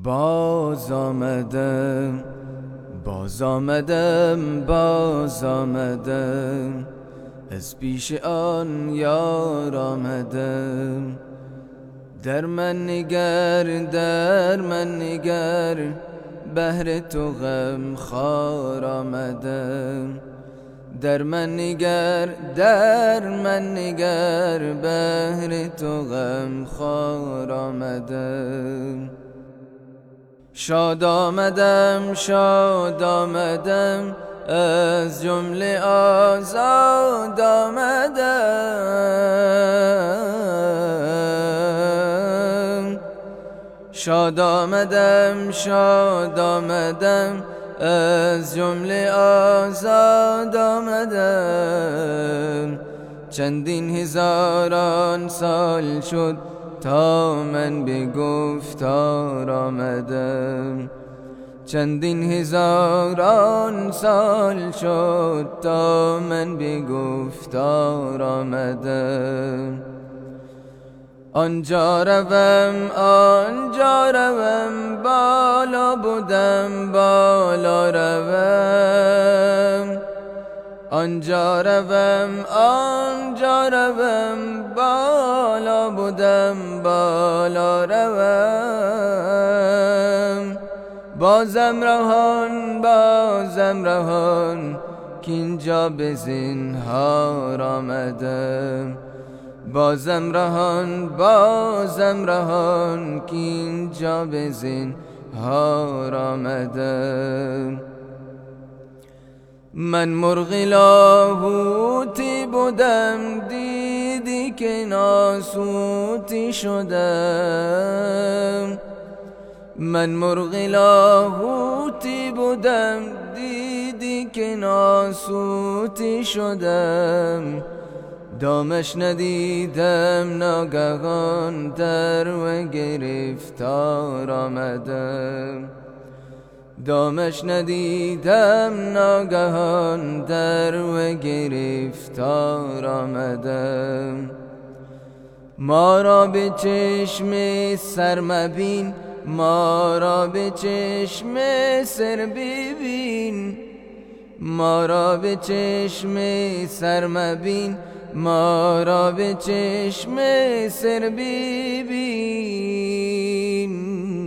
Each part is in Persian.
باز آمدم باز آمدم باز آمدم، از پیش آن یار آمدم. در من نگر در من نگر، بهر تو غم خوار آمدم. در من نگر در من نگر، بهر تو غم خوار آمدم. شاد آمدم شاد آمدم، از جمله آزاد آمدم. شاد آمدم شاد آمدم، از جمله آزاد آمدم. چندین هزاران سال شد تا من به گفتار آمدم. چندین هزاران سال شد تا من به گفتار آمدم. آنجا روم بالا بودم بالا روم. آنجا روم بالا بودم بالا روم. بازم رهان کینجا به زنهار آمدم. بازم رهان کینجا به زنهار آمدم. من مرغ لاهوتی بودم، دیدی که ناسوتی شدم. من مرغ لاهوتی بودم، دیدی که ناسوتی شدم. دامش ندیدم ناگهان، در و گرفتار آمدم. دامش ندیدم ناگهان، در و گرفتار آمدم. ما را به چشم سر مبین، ما را به چشم سر ببین. ما را به چشم سر مبین، ما را به چشم سر ببین.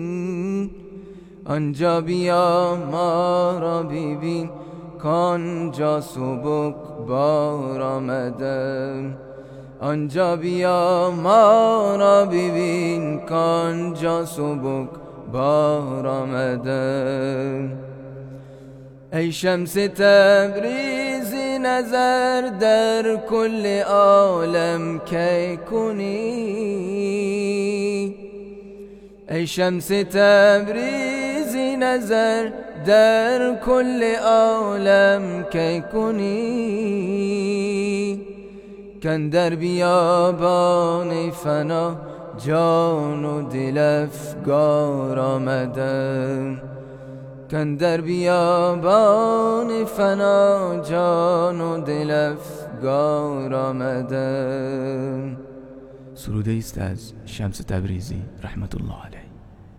آنجا بیا ما را ببین، کانجا سبک بار آمدم. آنجا بیا ما را ببین، کانجا سبک بار آمدم. ای شمس تبریزی نظر در کل عالم کی کنی. ای شمس تبریزی نظر در کل عالم کی کنی. کاندر بیابان فنا جان و دل افگار آمدم. کاندر بیابان فنا جان و دل افگار آمدم. سروده است از شمس تبریزی رحمت الله علیه.